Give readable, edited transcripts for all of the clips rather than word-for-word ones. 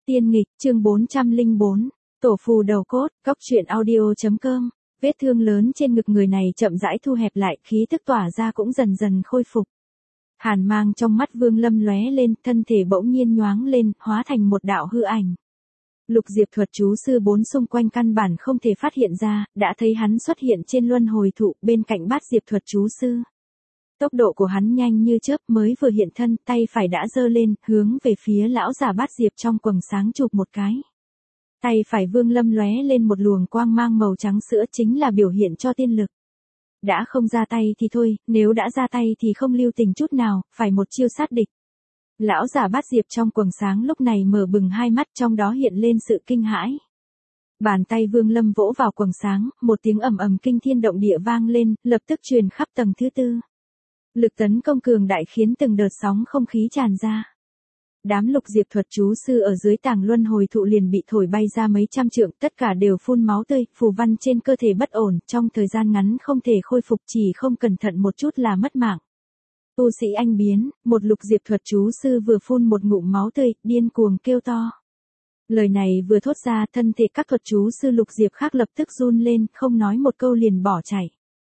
Tiên nghịch, chương 404, tổ phù đầu cốt, cóc truyện audio.com. Vết thương lớn trên ngực người này chậm rãi thu hẹp lại, khí tức tỏa ra cũng dần dần khôi phục. Hàn mang trong mắt Vương Lâm lóe lên, thân thể bỗng nhiên nhoáng lên, hóa thành một đạo hư ảnh. Lục Diệp thuật chú sư bốn xung quanh căn bản không thể phát hiện ra, đã thấy hắn xuất hiện trên luân hồi thụ bên cạnh Bát Diệp thuật chú sư. Tốc độ của hắn nhanh như chớp, mới vừa hiện thân, tay phải đã giơ lên, hướng về phía lão già Bát Diệp trong quầng sáng chụp một cái. Tay phải Vương Lâm lóe lên một luồng quang mang màu trắng sữa, chính là biểu hiện cho tiên lực. Đã không ra tay thì thôi, nếu đã ra tay thì không lưu tình chút nào, phải một chiêu sát địch. Lão già Bát Diệp trong quầng sáng lúc này mở bừng hai mắt, trong đó hiện lên sự kinh hãi. Bàn tay Vương Lâm vỗ vào quầng sáng, một tiếng ầm ầm kinh thiên động địa vang lên, lập tức truyền khắp tầng thứ tư. Lực tấn công cường đại khiến từng đợt sóng không khí tràn ra. Đám Lục Diệp thuật chú sư ở dưới tàng luân hồi thụ liền bị thổi bay ra mấy trăm trượng, tất cả đều phun máu tươi, phù văn trên cơ thể bất ổn, trong thời gian ngắn không thể khôi phục, chỉ không cẩn thận một chút là mất mạng. Tu sĩ anh biến, một Lục Diệp thuật chú sư vừa phun một ngụm máu tươi, điên cuồng kêu to. Lời này vừa thốt ra, thân thể các thuật chú sư Lục Diệp khác lập tức run lên, không nói một câu liền bỏ chạy.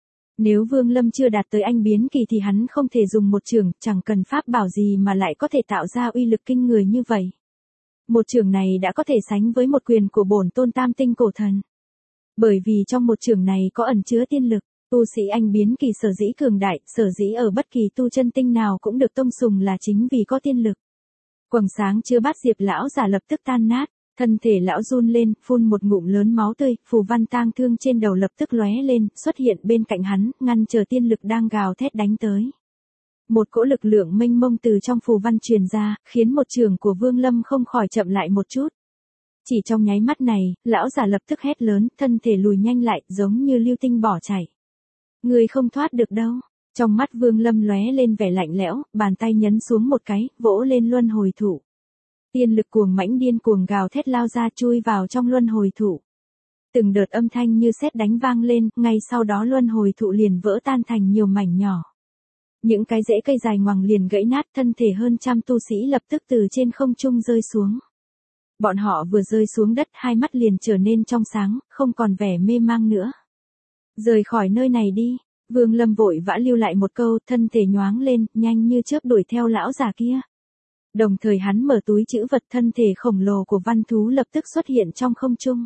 Nếu Vương Lâm chưa đạt tới anh biến kỳ thì hắn không thể dùng một chưởng, chẳng cần pháp bảo gì mà lại có thể tạo ra uy lực kinh người như vậy. Một chưởng này đã có thể sánh với một quyền của bổn tôn tam tinh cổ thần. Bởi vì trong một chưởng này có ẩn chứa tiên lực, tu sĩ anh biến kỳ sở dĩ cường đại, sở dĩ ở bất kỳ tu chân tinh nào cũng được tông sùng là chính vì có tiên lực. Quầng sáng chứa Bát Diệp lão giả lập tức tan nát. Thân thể lão run lên, phun một ngụm lớn máu tươi, phù văn tang thương trên đầu lập tức lóe lên, xuất hiện bên cạnh hắn, ngăn chờ tiên lực đang gào thét đánh tới. Một cỗ lực lượng mênh mông từ trong phù văn truyền ra, khiến một chưởng của Vương Lâm không khỏi chậm lại một chút. Chỉ trong nháy mắt này, lão giả lập tức hét lớn, thân thể lùi nhanh lại, giống như lưu tinh bỏ chạy. Người không thoát được đâu. Trong mắt Vương Lâm lóe lên vẻ lạnh lẽo, bàn tay nhấn xuống một cái, vỗ lên luân hồi thụ. Tiên lực cuồng mãnh điên cuồng gào thét lao ra, chui vào trong luân hồi thụ. Từng đợt âm thanh như sét đánh vang lên, ngay sau đó luân hồi thụ liền vỡ tan thành nhiều mảnh nhỏ. Những cái rễ cây dài ngoằng liền gãy nát, thân thể hơn trăm tu sĩ lập tức từ trên không trung rơi xuống. Bọn họ vừa rơi xuống đất, hai mắt liền trở nên trong sáng, không còn vẻ mê mang nữa. Rời khỏi nơi này đi. Vương Lâm vội vã lưu lại một câu, thân thể nhoáng lên, nhanh như chớp đuổi theo lão già kia. Đồng thời hắn mở túi trữ vật, thân thể khổng lồ của văn thú lập tức xuất hiện trong không trung.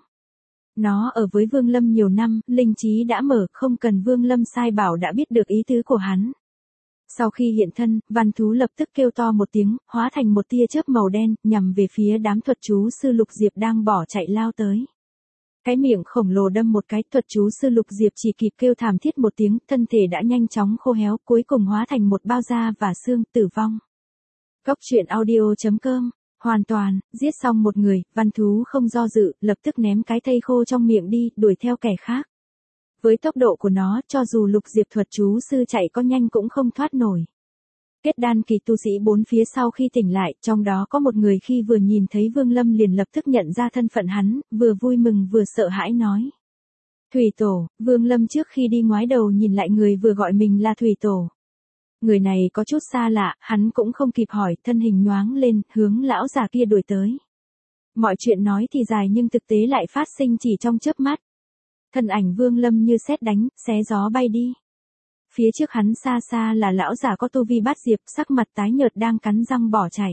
Nó ở với Vương Lâm nhiều năm, linh trí đã mở, không cần Vương Lâm sai bảo đã biết được ý tứ của hắn. Sau khi hiện thân, văn thú lập tức kêu to một tiếng, hóa thành một tia chớp màu đen, nhằm về phía đám thuật chú sư Lục Diệp đang bỏ chạy lao tới. Cái miệng khổng lồ đâm một cái, thuật chú sư Lục Diệp chỉ kịp kêu thảm thiết một tiếng, thân thể đã nhanh chóng khô héo, cuối cùng hóa thành một bao da và xương, tử vong. Cóc truyện audio.com. Hoàn toàn, giết xong một người, văn thú không do dự, lập tức ném cái thây khô trong miệng đi, đuổi theo kẻ khác. Với tốc độ của nó, cho dù Lục Diệp thuật chú sư chạy có nhanh cũng không thoát nổi. Kết đan kỳ tu sĩ bốn phía sau khi tỉnh lại, trong đó có một người khi vừa nhìn thấy Vương Lâm liền lập tức nhận ra thân phận hắn, vừa vui mừng vừa sợ hãi nói. Thủy Tổ. Vương Lâm trước khi đi ngoái đầu nhìn lại người vừa gọi mình là Thủy Tổ. Người này có chút xa lạ, hắn cũng không kịp hỏi, thân hình nhoáng lên, hướng lão già kia đuổi tới. Mọi chuyện nói thì dài nhưng thực tế lại phát sinh chỉ trong chớp mắt. Thân ảnh Vương Lâm như sét đánh, xé gió bay đi. Phía trước hắn xa xa là lão già có tu vi Bát Diệp, sắc mặt tái nhợt đang cắn răng bỏ chạy.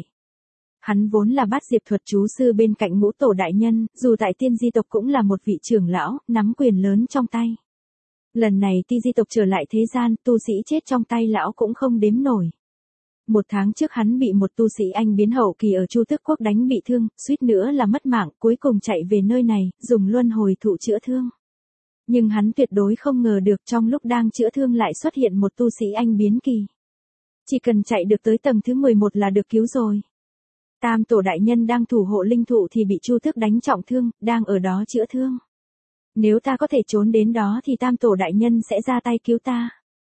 Hắn vốn là Bát Diệp thuật chú sư bên cạnh Ngũ Tổ đại nhân, dù tại Tiên Di tộc cũng là một vị trưởng lão, nắm quyền lớn trong tay. Lần này Ti Di tộc trở lại thế gian, tu sĩ chết trong tay lão cũng không đếm nổi. Một tháng trước hắn bị một tu sĩ anh biến hậu kỳ ở Chu Tước Quốc đánh bị thương, suýt nữa là mất mạng, cuối cùng chạy về nơi này, dùng luân hồi thụ chữa thương. Nhưng hắn tuyệt đối không ngờ được trong lúc đang chữa thương lại xuất hiện một tu sĩ anh biến kỳ. Chỉ cần chạy được tới tầng thứ 11 là được cứu rồi. Tam Tổ đại nhân đang thủ hộ linh thụ thì bị Chu Tước đánh trọng thương, đang ở đó chữa thương. Nếu ta có thể trốn đến đó thì Tam Tổ đại nhân sẽ ra tay cứu ta.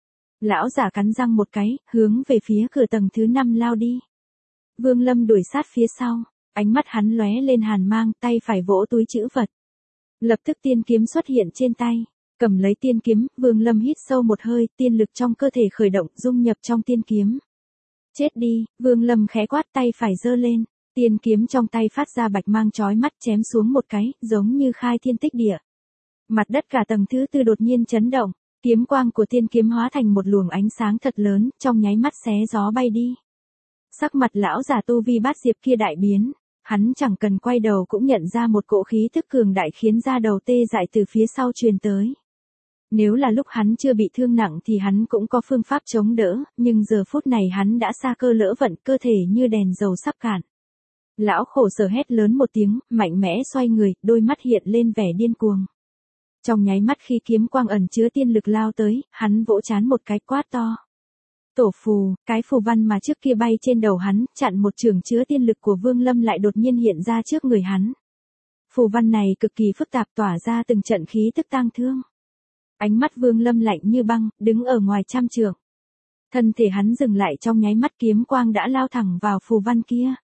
Lão giả cắn răng một cái, hướng về phía cửa tầng thứ 5 lao đi. Vương Lâm đuổi sát phía sau, ánh mắt hắn lóe lên hàn mang, tay phải vỗ túi trữ vật. Lập tức tiên kiếm xuất hiện trên tay, cầm lấy tiên kiếm, Vương Lâm hít sâu một hơi, tiên lực trong cơ thể khởi động, dung nhập trong tiên kiếm. Chết đi, Vương Lâm khẽ quát, tay phải giơ lên, Tiên kiếm trong tay phát ra bạch mang chói mắt chém xuống một cái, giống như khai thiên tích địa. Mặt đất cả tầng thứ tư đột nhiên chấn động, kiếm quang của tiên kiếm hóa thành một luồng ánh sáng thật lớn, trong nháy mắt xé gió bay đi. Sắc mặt lão giả tu vi bát diệp kia đại biến, hắn chẳng cần quay đầu cũng nhận ra một cỗ khí tức cường đại khiến da đầu tê dại từ phía sau truyền tới. Nếu là lúc hắn chưa bị thương nặng thì hắn cũng có phương pháp chống đỡ, nhưng giờ phút này hắn đã sa cơ lỡ vận, cơ thể như đèn dầu sắp cạn. Lão khổ sở hét lớn một tiếng, mạnh mẽ xoay người, đôi mắt hiện lên vẻ điên cuồng. Trong nháy mắt khi kiếm quang ẩn chứa tiên lực lao tới, hắn vỗ trán một cái quát to. Tổ phù, cái phù văn mà trước kia bay trên đầu hắn, chặn một trường chứa tiên lực của Vương Lâm lại đột nhiên hiện ra trước người hắn. Phù văn này cực kỳ phức tạp tỏa ra từng trận khí tức tang thương. Ánh mắt Vương Lâm lạnh như băng, đứng ở ngoài trăm trượng. Thân thể hắn dừng lại trong nháy mắt kiếm quang đã lao thẳng vào phù văn kia.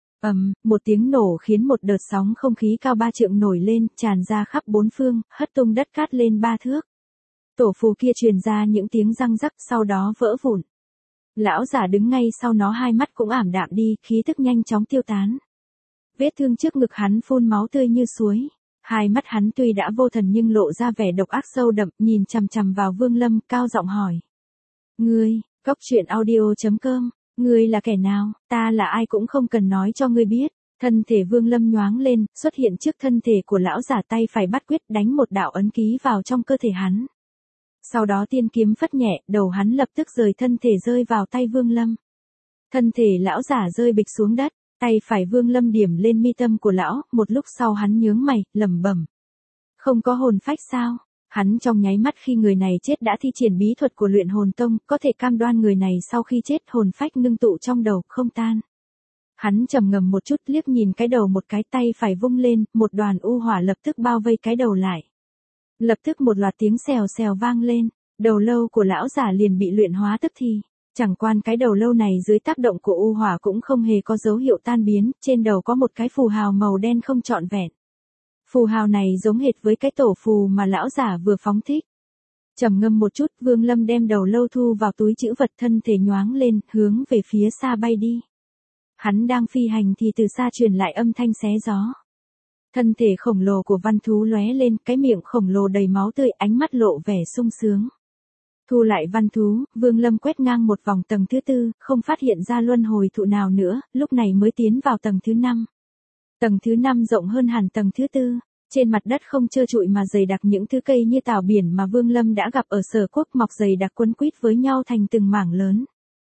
Một tiếng nổ khiến một đợt sóng không khí cao 3 trượng nổi lên, tràn ra khắp bốn phương, hất tung đất cát lên 3 thước. Tổ phù kia truyền ra những tiếng răng rắc sau đó vỡ vụn. Lão giả đứng ngay sau nó hai mắt cũng ảm đạm đi, khí tức nhanh chóng tiêu tán. Vết thương trước ngực hắn phun máu tươi như suối. Hai mắt hắn tuy đã vô thần nhưng lộ ra vẻ độc ác sâu đậm, nhìn chằm chằm vào Vương Lâm, cao giọng hỏi. Ngươi, Cốc Truyện Audio.com, ngươi là kẻ nào, ta là ai cũng không cần nói cho ngươi biết. Thân thể Vương Lâm nhoáng lên, xuất hiện trước thân thể của lão giả, tay phải bắt quyết đánh một đạo ấn ký vào trong cơ thể hắn. Sau đó tiên kiếm phất nhẹ, đầu hắn lập tức rời thân thể rơi vào tay Vương Lâm. Thân thể lão giả rơi bịch xuống đất, tay phải Vương Lâm điểm lên mi tâm của lão, một lúc sau hắn nhướng mày, lẩm bẩm. Không có hồn phách sao? Hắn trong nháy mắt khi người này chết đã thi triển bí thuật của luyện hồn tông, có thể cam đoan người này sau khi chết hồn phách ngưng tụ trong đầu, không tan. Hắn trầm ngâm một chút liếc nhìn cái đầu một cái, tay phải vung lên, một đoàn u hỏa lập tức bao vây cái đầu lại. Lập tức một loạt tiếng xèo xèo vang lên, đầu lâu của lão giả liền bị luyện hóa tức thì. Chẳng quan cái đầu lâu này dưới tác động của u hỏa cũng không hề có dấu hiệu tan biến, trên đầu có một cái phù hào màu đen không trọn vẹn. Phù hào này giống hệt với cái tổ phù mà lão giả vừa phóng thích. Trầm ngâm một chút, Vương Lâm đem đầu lâu thu vào túi trữ vật, thân thể nhoáng lên, hướng về phía xa bay đi. Hắn đang phi hành thì từ xa truyền lại âm thanh xé gió. Thân thể khổng lồ của văn thú lóe lên, cái miệng khổng lồ đầy máu tươi, ánh mắt lộ vẻ sung sướng. Thu lại văn thú, Vương Lâm quét ngang một vòng tầng thứ tư, không phát hiện ra luân hồi thụ nào nữa, lúc này mới tiến vào tầng thứ 5. Tầng thứ 5 rộng hơn hẳn tầng thứ tư, trên mặt đất không trơ trụi mà dày đặc những thứ cây như tảo biển mà Vương Lâm đã gặp ở Sở Quốc, mọc dày đặc quấn quýt với nhau thành từng mảng lớn.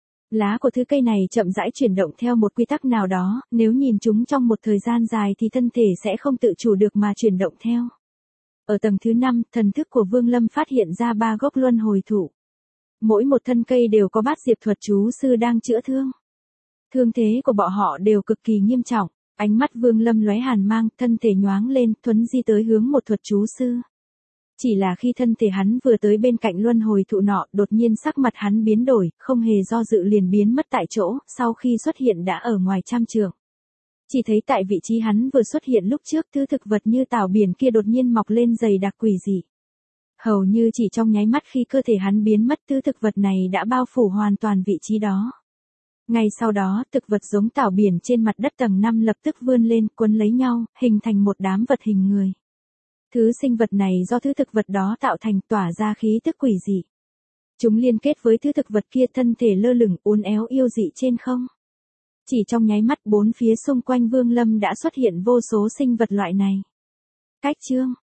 Lá của thứ cây này chậm rãi chuyển động theo một quy tắc nào đó, nếu nhìn chúng trong một thời gian dài thì thân thể sẽ không tự chủ được mà chuyển động theo. Ở tầng thứ 5, thần thức của Vương Lâm phát hiện ra 3 gốc luân hồi thụ. Mỗi một thân cây đều có bát diệp thuật chú sư đang chữa thương. Thương thế của bọn họ đều cực kỳ nghiêm trọng, ánh mắt Vương Lâm lóe hàn mang, thân thể nhoáng lên, thuấn di tới hướng một thuật chú sư. Chỉ là khi thân thể hắn vừa tới bên cạnh luân hồi thụ nọ, đột nhiên sắc mặt hắn biến đổi, không hề do dự liền biến mất tại chỗ, sau khi xuất hiện đã ở ngoài trăm trượng. Chỉ thấy tại vị trí hắn vừa xuất hiện lúc trước, thứ thực vật như tảo biển kia đột nhiên mọc lên dày đặc quỷ dị. Hầu như chỉ trong nháy mắt khi cơ thể hắn biến mất, thứ thực vật này đã bao phủ hoàn toàn vị trí đó. Ngay sau đó, thực vật giống tảo biển trên mặt đất tầng 5 lập tức vươn lên, quấn lấy nhau, hình thành một đám vật hình người. Thứ sinh vật này do thứ thực vật đó tạo thành, tỏa ra khí tức quỷ dị. Chúng liên kết với thứ thực vật kia, thân thể lơ lửng uốn éo yêu dị trên không. Chỉ trong nháy mắt bốn phía xung quanh Vương Lâm đã xuất hiện vô số sinh vật loại này. Cách chương